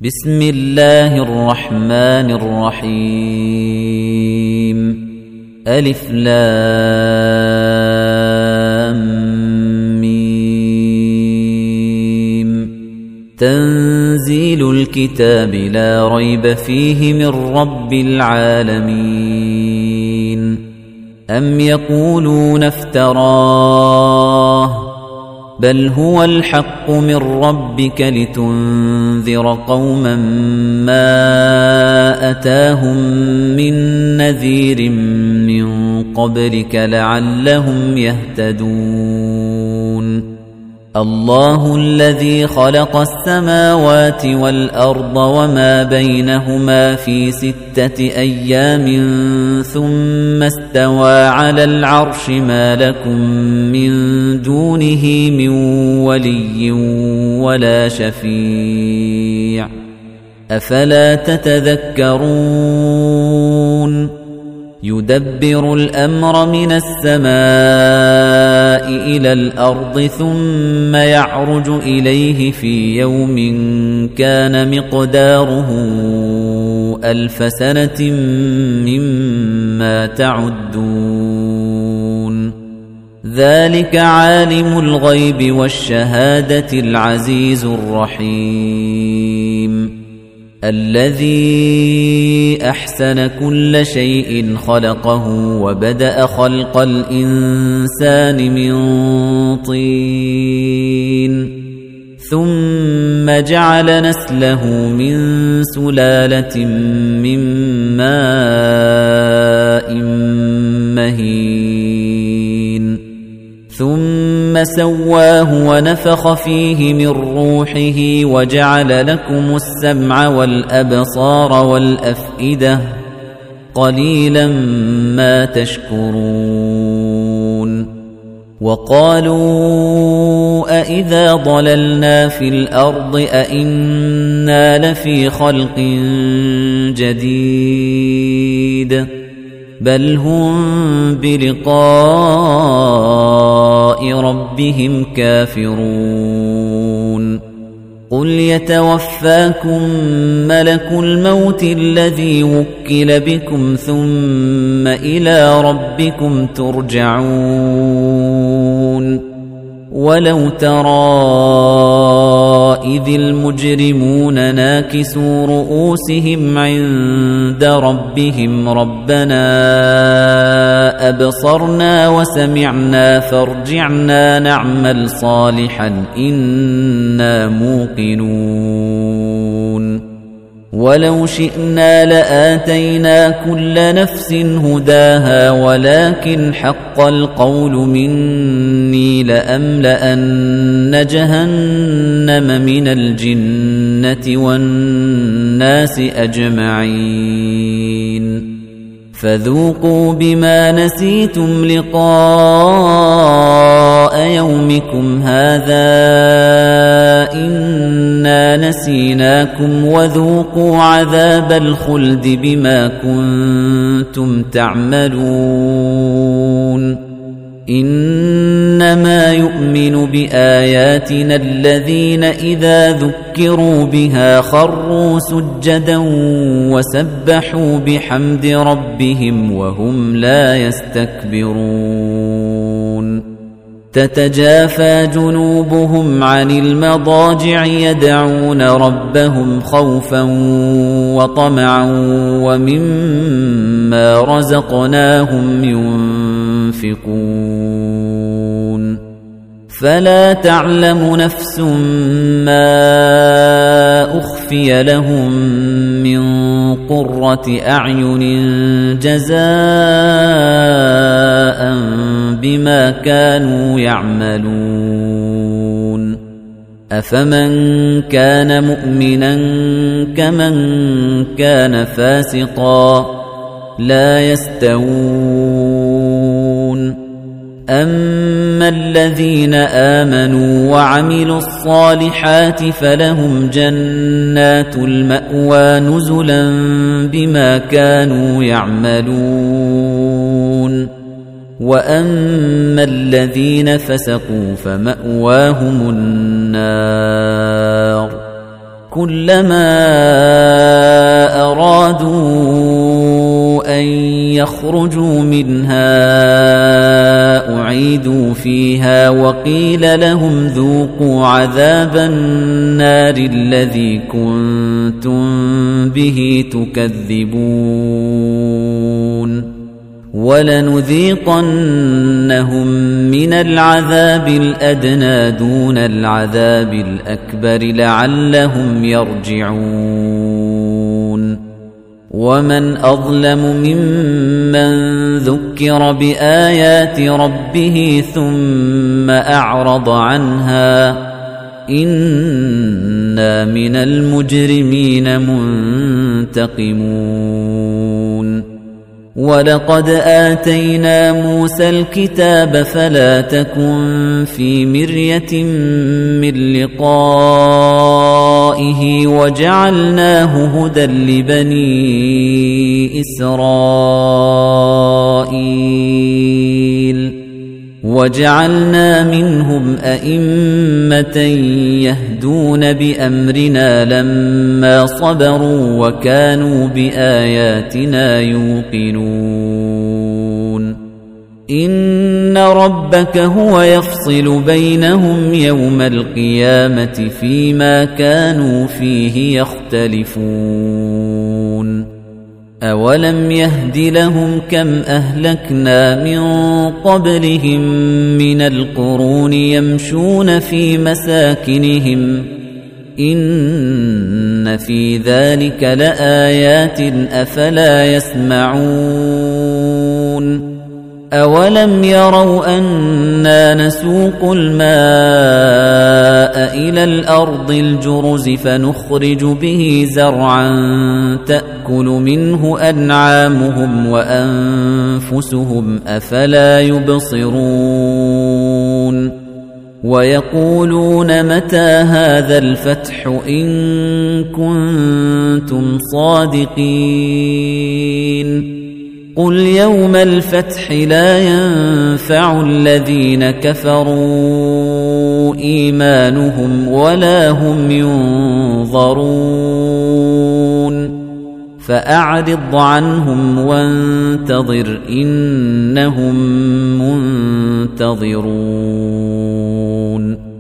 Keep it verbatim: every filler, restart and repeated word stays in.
بسم الله الرحمن الرحيم ألف لام ميم تنزيل الكتاب لا ريب فيه من رب العالمين أم يقولون افتراه بل هو الحق من ربك لتنذر قوما ما أتاهم من نذير من قبلك لعلهم يهتدون الله الذي خلق السماوات والأرض وما بينهما في ستة أيام ثم استوى على العرش ما لكم من دونه من ولي ولا شفيع أفلا تتذكرون يدبر الأمر من السماء إلى الأرض ثم يعرج إليه في يوم كان مقداره ألف سنة مما تعدون ذلك عالم الغيب والشهادة العزيز الرحيم الذي أحسن كل شيء خلقه وبدأ خلق الإنسان من طين ثم جعل نسله من سلالة من ماء مهين ثم سواه ونفخ فيه من روحه وجعل لكم السمع والأبصار والأفئدة قليلا ما تشكرون وقالوا أإذا ضللنا في الأرض أإنا لفي خلق جديد بل هم بلقاء ربهم كافرون قل يتوفاكم ملك الموت الذي وكل بكم ثم إلى ربكم ترجعون ولو ترى إذ المجرمون ناكسوا رؤوسهم عند ربهم ربنا أبصرنا وسمعنا فارجعنا نعمل صالحا إنا موقنون ولو شئنا لآتينا كل نفس هداها ولكن حق القول مني لأملأن جهنم من الجنة والناس أجمعين فذوقوا بما نسيتم لقاء يومكم هذا إنا نسيناكم وذوقوا عذاب الخلد بما كنتم تعملون إنما يؤمن بآياتنا الذين إذا ذكروا بها خروا سجدا وسبحوا بحمد ربهم وهم لا يستكبرون تتجافى جنوبهم عن المضاجع يدعون ربهم خوفا وطمعا ومما رزقناهم ينفقون فلا تعلم نفس ما أخفي لهم من قرة أعين جزاء بما كانوا يعملون أفمن كان مؤمنا كمن كان فاسقا لا يستوون أما الذين آمنوا وعملوا الصالحات فلهم جنات المأوى نزلا بما كانوا يعملون وأما الذين فسقوا فمأواهم النار كلما أرادوا أن يخرجوا منها أعيدوا فيها وقيل لهم ذوقوا عذاب النار الذي كنتم به تكذبون ولنذيقنهم من العذاب الأدنى دون العذاب الأكبر لعلهم يرجعون ومن أظلم ممن ذكر بآيات ربه ثم أعرض عنها إنا من المجرمين منتقمون ولقد آتينا موسى الكتاب فلا تكن في مرية من لقائه وجعلناه هدى لبني إسرائيل وجعلنا منهم أئمة يهدون بأمرنا لما صبروا وكانوا بآياتنا يوقنون إن ربك هو يفصل بينهم يوم القيامة فيما كانوا فيه يختلفون أولم يهد لهم كم أهلكنا من قبلهم من القرون يمشون في مساكنهم إن في ذلك لآيات أفلا يسمعون أولم يروا أنا نسوق الماء إلى الأرض الجرز فنخرج به زرعا تأكل منه أنعامهم وأنفسهم أفلا يبصرون ويقولون متى هذا الفتح إن كنتم صادقين قل يوم الفتح لا ينفع الذين كفروا إيمانهم ولا هم ينظرون فأعرض عنهم وانتظر إنهم منتظرون